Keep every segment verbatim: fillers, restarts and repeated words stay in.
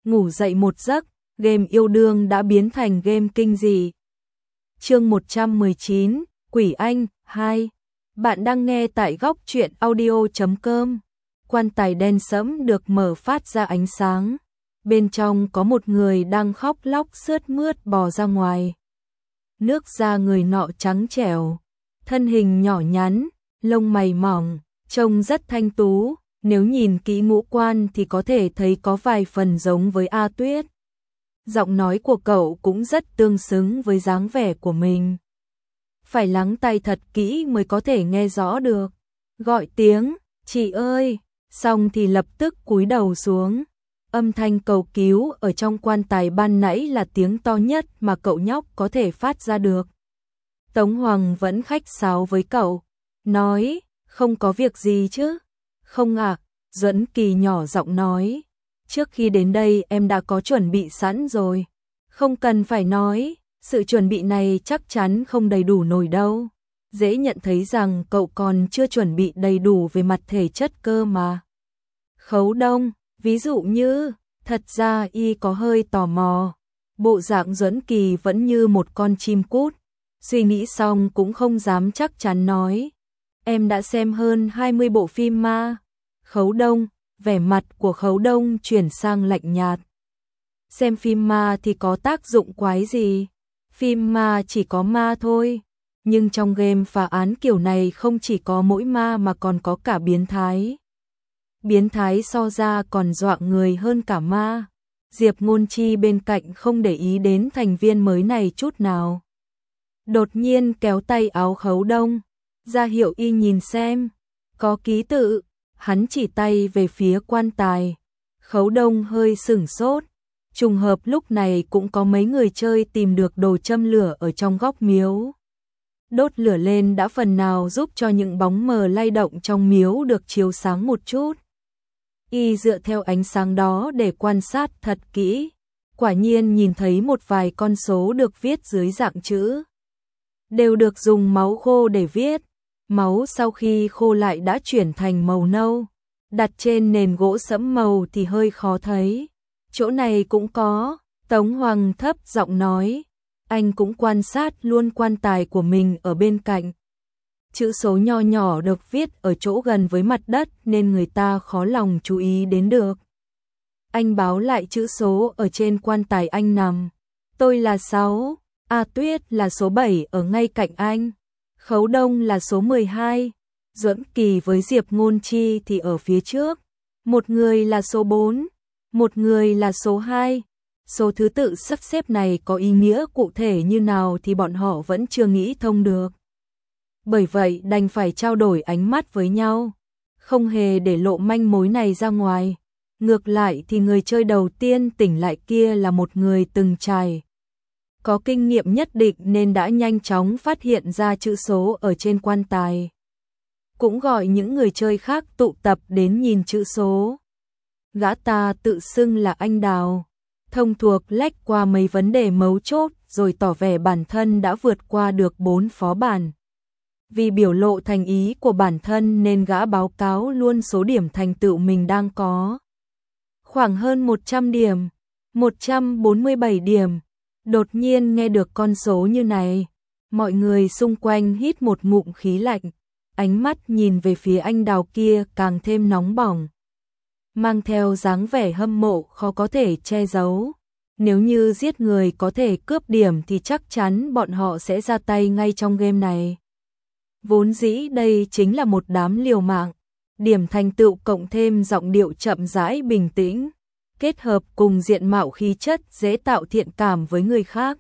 ngủ dậy một giấc, game yêu đương đã biến thành game kinh dị. Chương một trăm mười chín, Quỷ Anh hai. Bạn đang nghe tại góc truyện audio chấm com. Quan tài đen sẫm được mở phát ra ánh sáng. Bên trong có một người đang khóc lóc sướt mướt bò ra ngoài. Nước da người nọ trắng trẻo, thân hình nhỏ nhắn, lông mày mỏng, trông rất thanh tú. Nếu nhìn kỹ ngũ quan thì có thể thấy có vài phần giống với A Tuyết. Giọng nói của cậu cũng rất tương xứng với dáng vẻ của mình. Phải lắng tai thật kỹ mới có thể nghe rõ được. Gọi tiếng, chị ơi, xong thì lập tức cúi đầu xuống. Âm thanh cầu cứu ở trong quan tài ban nãy là tiếng to nhất mà cậu nhóc có thể phát ra được. Tống Hoàng vẫn khách sáo với cậu, nói, không có việc gì chứ? Không ạ, à, Duẫn Kỳ nhỏ giọng nói, trước khi đến đây em đã có chuẩn bị sẵn rồi. Không cần phải nói, sự chuẩn bị này chắc chắn không đầy đủ nổi đâu. Dễ nhận thấy rằng cậu còn chưa chuẩn bị đầy đủ về mặt thể chất cơ mà. Khấu Đông, ví dụ như, thật ra y có hơi tò mò. Bộ dạng Duẫn Kỳ vẫn như một con chim cút. Suy nghĩ xong cũng không dám chắc chắn nói. Em đã xem hơn hai mươi bộ phim ma. Khấu Đông, vẻ mặt của Khấu Đông chuyển sang lạnh nhạt. Xem phim ma thì có tác dụng quái gì? Phim ma chỉ có ma thôi. Nhưng trong game phá án kiểu này không chỉ có mỗi ma mà còn có cả biến thái. Biến thái so ra còn dọa người hơn cả ma. Diệp Ngôn Chi bên cạnh không để ý đến thành viên mới này chút nào. Đột nhiên kéo tay áo Khấu Đông, ra hiệu y nhìn xem. Có ký tự, hắn chỉ tay về phía quan tài. Khấu Đông hơi sửng sốt. Trùng hợp lúc này cũng có mấy người chơi tìm được đồ châm lửa ở trong góc miếu. Đốt lửa lên đã phần nào giúp cho những bóng mờ lay động trong miếu được chiếu sáng một chút. Y dựa theo ánh sáng đó để quan sát thật kỹ. Quả nhiên nhìn thấy một vài con số được viết dưới dạng chữ. Đều được dùng máu khô để viết. Máu sau khi khô lại đã chuyển thành màu nâu. Đặt trên nền gỗ sẫm màu thì hơi khó thấy. Chỗ này cũng có, Tống Hoàng thấp giọng nói. Anh cũng quan sát luôn quan tài của mình ở bên cạnh. Chữ số nho nhỏ được viết ở chỗ gần với mặt đất nên người ta khó lòng chú ý đến được. Anh báo lại chữ số ở trên quan tài anh nằm. Tôi là sáu, A Tuyết là số bảy ở ngay cạnh anh. Khấu Đông là số mười hai, Duẫn Kỳ với Diệp Ngôn Chi thì ở phía trước. Một người là số bốn, một người là số hai. Số thứ tự sắp xếp này có ý nghĩa cụ thể như nào thì bọn họ vẫn chưa nghĩ thông được. Bởi vậy đành phải trao đổi ánh mắt với nhau, không hề để lộ manh mối này ra ngoài. Ngược lại thì người chơi đầu tiên tỉnh lại kia là một người từng trải. Có kinh nghiệm nhất định nên đã nhanh chóng phát hiện ra chữ số ở trên quan tài. Cũng gọi những người chơi khác tụ tập đến nhìn chữ số. Gã ta tự xưng là anh Đào, thông thuộc lách qua mấy vấn đề mấu chốt rồi tỏ vẻ bản thân đã vượt qua được bốn phó bản. Vì biểu lộ thành ý của bản thân nên gã báo cáo luôn số điểm thành tựu mình đang có. Khoảng hơn một trăm điểm, một trăm bốn mươi bảy điểm. Đột nhiên nghe được con số như này, mọi người xung quanh hít một ngụm khí lạnh, ánh mắt nhìn về phía anh Đào kia càng thêm nóng bỏng. Mang theo dáng vẻ hâm mộ khó có thể che giấu. Nếu như giết người có thể cướp điểm thì chắc chắn bọn họ sẽ ra tay ngay trong game này. Vốn dĩ đây chính là một đám liều mạng. Điểm thành tựu cộng thêm giọng điệu chậm rãi bình tĩnh, kết hợp cùng diện mạo khí chất dễ tạo thiện cảm với người khác.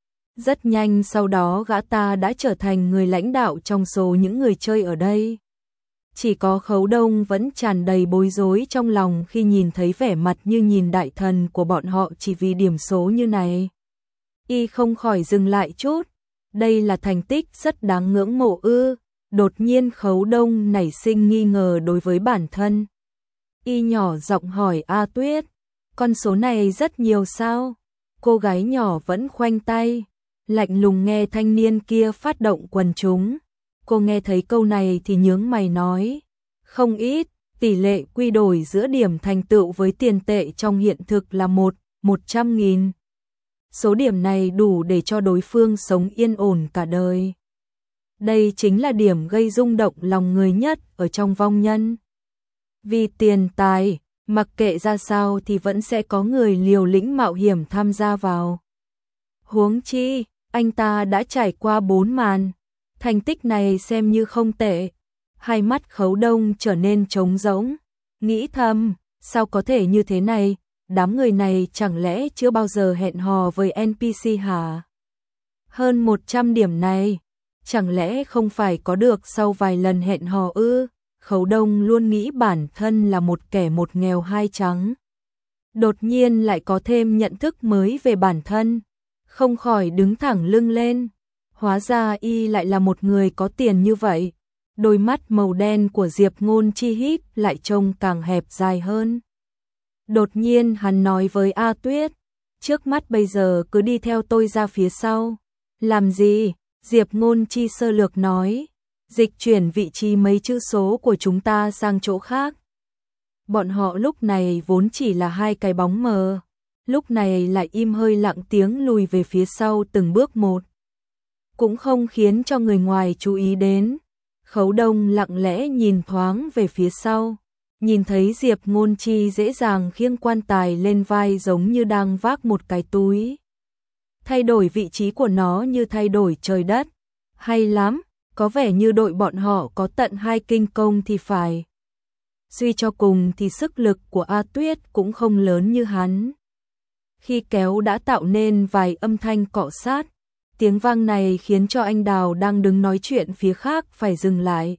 Rất nhanh sau đó gã ta đã trở thành người lãnh đạo trong số những người chơi ở đây. Chỉ có Khấu Đông vẫn tràn đầy bối rối trong lòng khi nhìn thấy vẻ mặt như nhìn đại thần của bọn họ chỉ vì điểm số như này. Y không khỏi dừng lại chút. Đây là thành tích rất đáng ngưỡng mộ ư? Đột nhiên Khấu Đông nảy sinh nghi ngờ đối với bản thân. Y nhỏ giọng hỏi A Tuyết, con số này rất nhiều sao? Cô gái nhỏ vẫn khoanh tay, lạnh lùng nghe thanh niên kia phát động quần chúng. Cô nghe thấy câu này thì nhướng mày nói, không ít, Tỷ lệ quy đổi giữa điểm thành tựu với tiền tệ trong hiện thực là một, một trăm nghìn. Số điểm này đủ để cho đối phương sống yên ổn cả đời. Đây chính là điểm gây rung động lòng người nhất ở trong vong nhân. Vì tiền tài, mặc kệ ra sao thì vẫn sẽ có người liều lĩnh mạo hiểm tham gia vào. Huống chi, anh ta đã trải qua bốn màn, thành tích này xem như không tệ. Hai mắt Khấu Đông trở nên trống rỗng, nghĩ thầm, sao có thể như thế này, đám người này chẳng lẽ chưa bao giờ hẹn hò với en pê xê hả? Hơn một trăm điểm này, chẳng lẽ không phải có được sau vài lần hẹn hò ư? Khấu Đông luôn nghĩ bản thân là một kẻ một nghèo hai trắng. Đột nhiên lại có thêm nhận thức mới về bản thân, không khỏi đứng thẳng lưng lên. Hóa ra y lại là một người có tiền như vậy. Đôi mắt màu đen của Diệp Ngôn Chi híp lại trông càng hẹp dài hơn. Đột nhiên hắn nói với A Tuyết, trước mắt bây giờ cứ đi theo tôi ra phía sau. Làm gì? Diệp Ngôn Chi sơ lược nói, dịch chuyển vị trí mấy chữ số của chúng ta sang chỗ khác. Bọn họ lúc này vốn chỉ là hai cái bóng mờ, lúc này lại im hơi lặng tiếng lùi về phía sau từng bước một. Cũng không khiến cho người ngoài chú ý đến. Khấu Đông lặng lẽ nhìn thoáng về phía sau, nhìn thấy Diệp Ngôn Chi dễ dàng khiêng quan tài lên vai giống như đang vác một cái túi. Thay đổi vị trí của nó như thay đổi trời đất. Hay lắm, có vẻ như đội bọn họ có tận hai kinh công thì phải. Suy cho cùng thì sức lực của A Tuyết cũng không lớn như hắn. Khi kéo đã tạo nên vài âm thanh cọ sát. Tiếng vang này khiến cho anh Đào đang đứng nói chuyện phía khác phải dừng lại.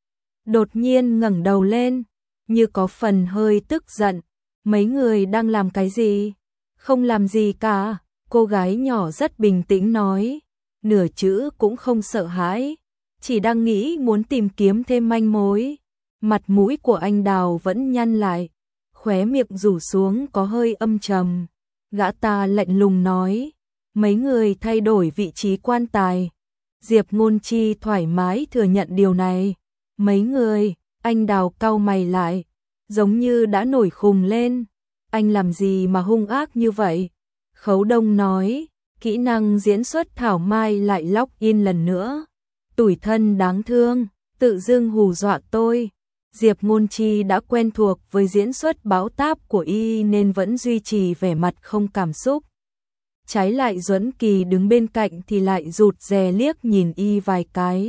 Đột nhiên ngẩng đầu lên, như có phần hơi tức giận. Mấy người đang làm cái gì? Không làm gì cả, cô gái nhỏ rất bình tĩnh nói. Nửa chữ cũng không sợ hãi, chỉ đang nghĩ muốn tìm kiếm thêm manh mối. Mặt mũi của anh Đào vẫn nhăn lại, khóe miệng rủ xuống có hơi âm trầm. Gã ta lạnh lùng nói. Mấy người thay đổi vị trí quan tài. Diệp Ngôn Chi thoải mái thừa nhận điều này. Mấy người, anh Đào cau mày lại, giống như đã nổi khùng lên. Anh làm gì mà hung ác như vậy? Khấu Đông nói, kỹ năng diễn xuất thảo mai lại log in lần nữa. Tủi thân đáng thương, tự dưng hù dọa tôi. Diệp Ngôn Chi đã quen thuộc với diễn xuất báo táp của y nên vẫn duy trì vẻ mặt không cảm xúc. Trái lại Duẫn Kỳ đứng bên cạnh thì lại rụt rè liếc nhìn y vài cái.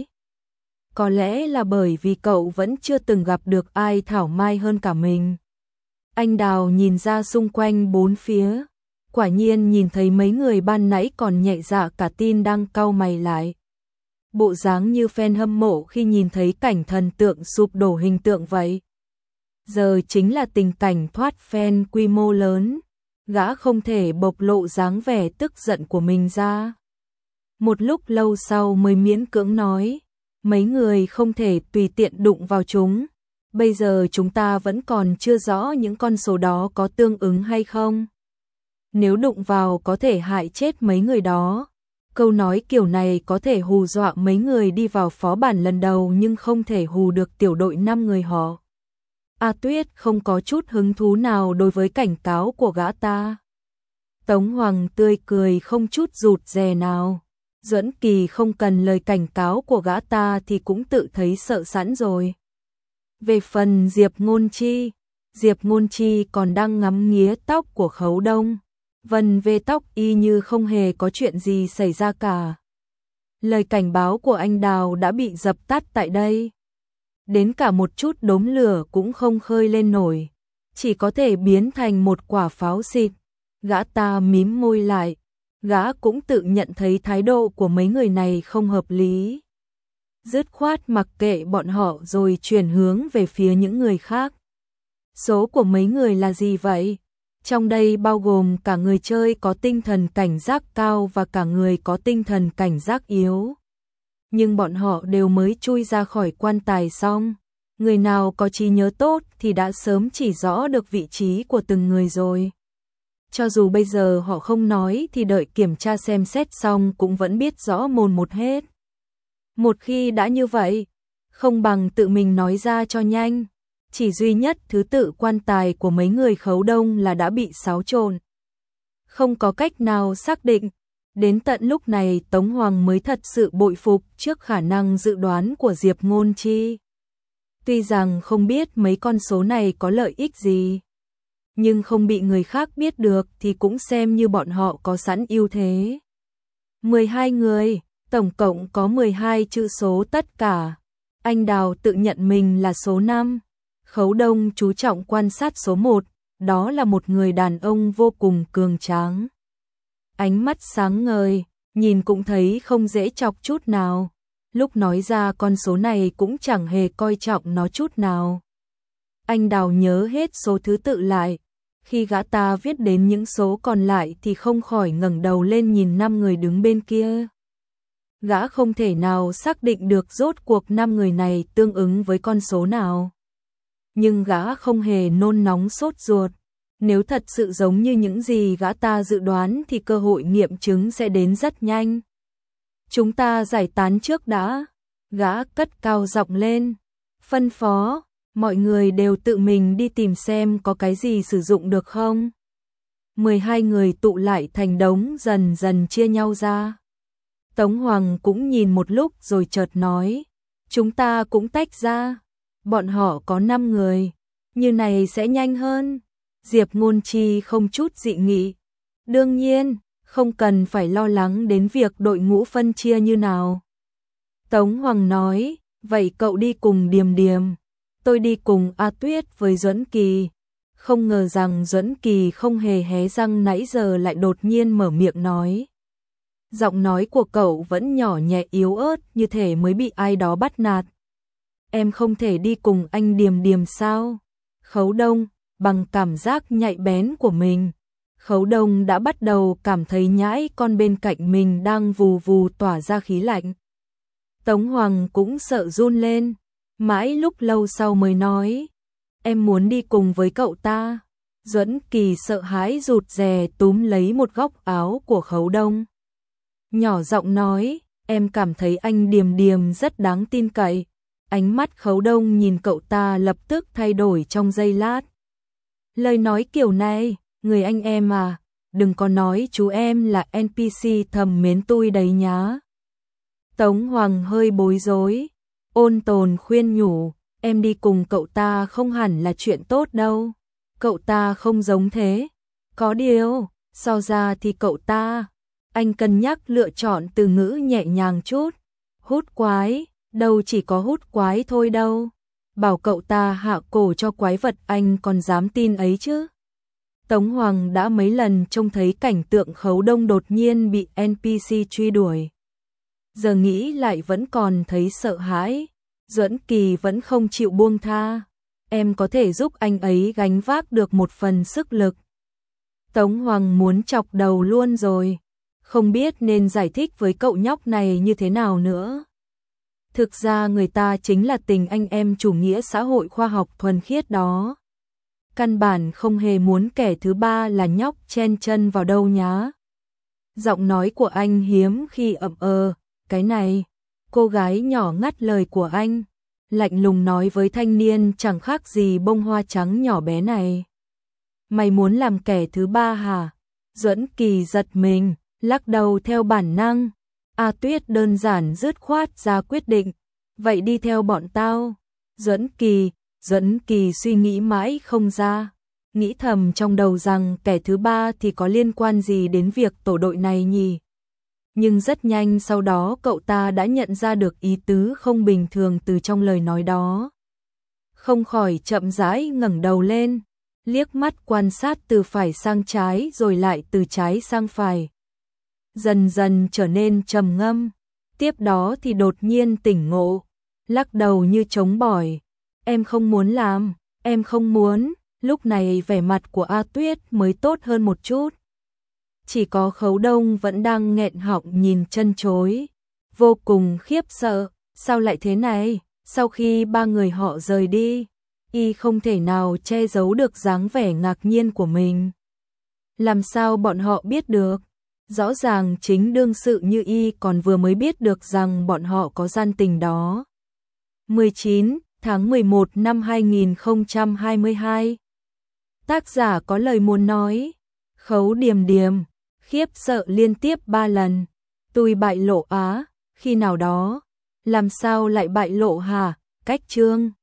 Có lẽ là bởi vì cậu vẫn chưa từng gặp được ai thảo mai hơn cả mình. Anh Đào nhìn ra xung quanh bốn phía, quả nhiên nhìn thấy mấy người ban nãy còn nhẹ dạ cả tin đang cau mày lại. Bộ dáng như fan hâm mộ khi nhìn thấy cảnh thần tượng sụp đổ hình tượng vậy. Giờ chính là tình cảnh thoát fan quy mô lớn. Gã không thể bộc lộ dáng vẻ tức giận của mình ra. Một lúc lâu sau mới miễn cưỡng nói, mấy người không thể tùy tiện đụng vào chúng. Bây giờ chúng ta vẫn còn chưa rõ những con số đó có tương ứng hay không. Nếu đụng vào có thể hại chết mấy người đó. Câu nói kiểu này có thể hù dọa mấy người đi vào phó bản lần đầu nhưng không thể hù được tiểu đội năm người họ. A Tuyết không có chút hứng thú nào đối với cảnh cáo của gã ta. Tống Hoàng tươi cười không chút rụt rè nào. Duẫn Kỳ không cần lời cảnh cáo của gã ta thì cũng tự thấy sợ sẵn rồi. Về phần Diệp Ngôn Chi, Diệp Ngôn Chi còn đang ngắm nghía tóc của Khấu Đông. Vần về tóc y như không hề có chuyện gì xảy ra cả. Lời cảnh báo của anh Đào đã bị dập tắt tại đây. Đến cả một chút đốm lửa cũng không khơi lên nổi, chỉ có thể biến thành một quả pháo xịt. Gã ta mím môi lại, gã cũng tự nhận thấy thái độ của mấy người này không hợp lý. Dứt khoát mặc kệ bọn họ rồi chuyển hướng về phía những người khác. Số của mấy người là gì vậy? Trong đây bao gồm cả người chơi có tinh thần cảnh giác cao và cả người có tinh thần cảnh giác yếu. Nhưng bọn họ đều mới chui ra khỏi quan tài xong. Người nào có trí nhớ tốt thì đã sớm chỉ rõ được vị trí của từng người rồi. Cho dù bây giờ họ không nói thì đợi kiểm tra xem xét xong cũng vẫn biết rõ mồn một hết. Một khi đã như vậy, không bằng tự mình nói ra cho nhanh. chỉ duy nhất thứ tự quan tài của mấy người Khấu Đông là đã bị xáo trộn. Không có cách nào xác định, đến tận lúc này Tống Hoàng mới thật sự bội phục trước khả năng dự đoán của Diệp Ngôn Chi. Tuy rằng không biết mấy con số này có lợi ích gì, nhưng không bị người khác biết được thì cũng xem như bọn họ có sẵn ưu thế. mười hai người, tổng cộng có mười hai chữ số tất cả. Anh Đào tự nhận mình là số năm. Khấu Đông chú trọng quan sát số một, đó là một người đàn ông vô cùng cường tráng. Ánh mắt sáng ngời, nhìn cũng thấy không dễ chọc chút nào. Lúc nói ra con số này cũng chẳng hề coi trọng nó chút nào. Anh Đào nhớ hết số thứ tự lại. Khi gã ta viết đến những số còn lại thì không khỏi ngẩng đầu lên nhìn năm người đứng bên kia. Gã không thể nào xác định được rốt cuộc năm người này tương ứng với con số nào. Nhưng gã không hề nôn nóng sốt ruột. Nếu thật sự giống như những gì gã ta dự đoán thì cơ hội nghiệm chứng sẽ đến rất nhanh. Chúng ta giải tán trước đã. Gã cất cao giọng lên. Phân phó, mọi người đều tự mình đi tìm xem có cái gì sử dụng được không. mười hai người tụ lại thành đống dần dần chia nhau ra. Tống Hoàng cũng nhìn một lúc rồi chợt nói. Chúng ta cũng tách ra. Bọn họ có năm người. Như này sẽ nhanh hơn. Diệp Ngôn Chi không chút dị nghị. Đương nhiên, không cần phải lo lắng đến việc đội ngũ phân chia như nào. Tống Hoàng nói, vậy cậu đi cùng Điềm Điềm. Tôi đi cùng A Tuyết với Duẫn Kỳ. Không ngờ rằng Duẫn Kỳ không hề hé răng nãy giờ lại đột nhiên mở miệng nói. Giọng nói của cậu vẫn nhỏ nhẹ yếu ớt như thể mới bị ai đó bắt nạt. Em không thể đi cùng anh Điềm Điềm sao? Khấu Đông, bằng cảm giác nhạy bén của mình, Khấu Đông đã bắt đầu cảm thấy nhãi con bên cạnh mình đang vù vù tỏa ra khí lạnh. Tống Hoàng cũng sợ run lên, mãi lúc lâu sau mới nói, em muốn đi cùng với cậu ta. Duẫn Kỳ sợ hãi rụt rè túm lấy một góc áo của Khấu Đông. Nhỏ giọng nói, em cảm thấy anh Điềm Điềm rất đáng tin cậy. Ánh mắt Khấu Đông nhìn cậu ta lập tức thay đổi trong giây lát. Lời nói kiểu này, người anh em à, đừng có nói chú em là en pê xê thầm mến tôi đấy nhá. Tống Hoàng hơi bối rối, ôn tồn khuyên nhủ, em đi cùng cậu ta không hẳn là chuyện tốt đâu. Cậu ta không giống thế. Có điều, so ra thì cậu ta, anh cân nhắc lựa chọn từ ngữ nhẹ nhàng chút. Hút quái, đâu chỉ có hút quái thôi đâu. Bảo cậu ta hạ cổ cho quái vật anh còn dám tin ấy chứ. Tống Hoàng đã mấy lần trông thấy cảnh tượng Khấu Đông đột nhiên bị en pê xê truy đuổi. Giờ nghĩ lại vẫn còn thấy sợ hãi. Duẫn Kỳ vẫn không chịu buông tha. Em có thể giúp anh ấy gánh vác được một phần sức lực. Tống Hoàng muốn chọc đầu luôn rồi. Không biết nên giải thích với cậu nhóc này như thế nào nữa. Thực ra người ta chính là tình anh em chủ nghĩa xã hội khoa học thuần khiết đó. Căn bản không hề muốn kẻ thứ ba là nhóc chen chân vào đâu nhá. Giọng nói của anh hiếm khi ậm ờ, cái này. Cô gái nhỏ ngắt lời của anh, lạnh lùng nói với thanh niên chẳng khác gì bông hoa trắng nhỏ bé này. Mày muốn làm kẻ thứ ba hả? Duẫn Kỳ giật mình, lắc đầu theo bản năng. A Tuyết đơn giản dứt khoát ra quyết định, vậy đi theo bọn tao. Duẫn Kỳ, Duẫn Kỳ suy nghĩ mãi không ra, nghĩ thầm trong đầu rằng kẻ thứ ba thì có liên quan gì đến việc tổ đội này nhỉ? Nhưng rất nhanh sau đó cậu ta đã nhận ra được ý tứ không bình thường từ trong lời nói đó. Không khỏi chậm rãi ngẩng đầu lên, liếc mắt quan sát từ phải sang trái rồi lại từ trái sang phải. Dần dần trở nên trầm ngâm, tiếp đó thì đột nhiên tỉnh ngộ, lắc đầu như trống bỏi. Em không muốn làm, em không muốn. Lúc này vẻ mặt của A Tuyết mới tốt hơn một chút. Chỉ có Khấu Đông vẫn đang nghẹn họng nhìn chân chối, vô cùng khiếp sợ, sao lại thế này? Sau khi ba người họ rời đi, y không thể nào che giấu được dáng vẻ ngạc nhiên của mình. Làm sao bọn họ biết được? Rõ ràng chính đương sự như y còn vừa mới biết được rằng bọn họ có gian tình đó. mười chín. tháng mười một năm hai nghìn không trăm hai mươi hai. Tác giả có lời muốn nói. Khấu Điềm Điềm, khiếp sợ liên tiếp ba lần. Tôi bại lộ á, khi nào đó? Làm sao lại bại lộ hả? Cách chương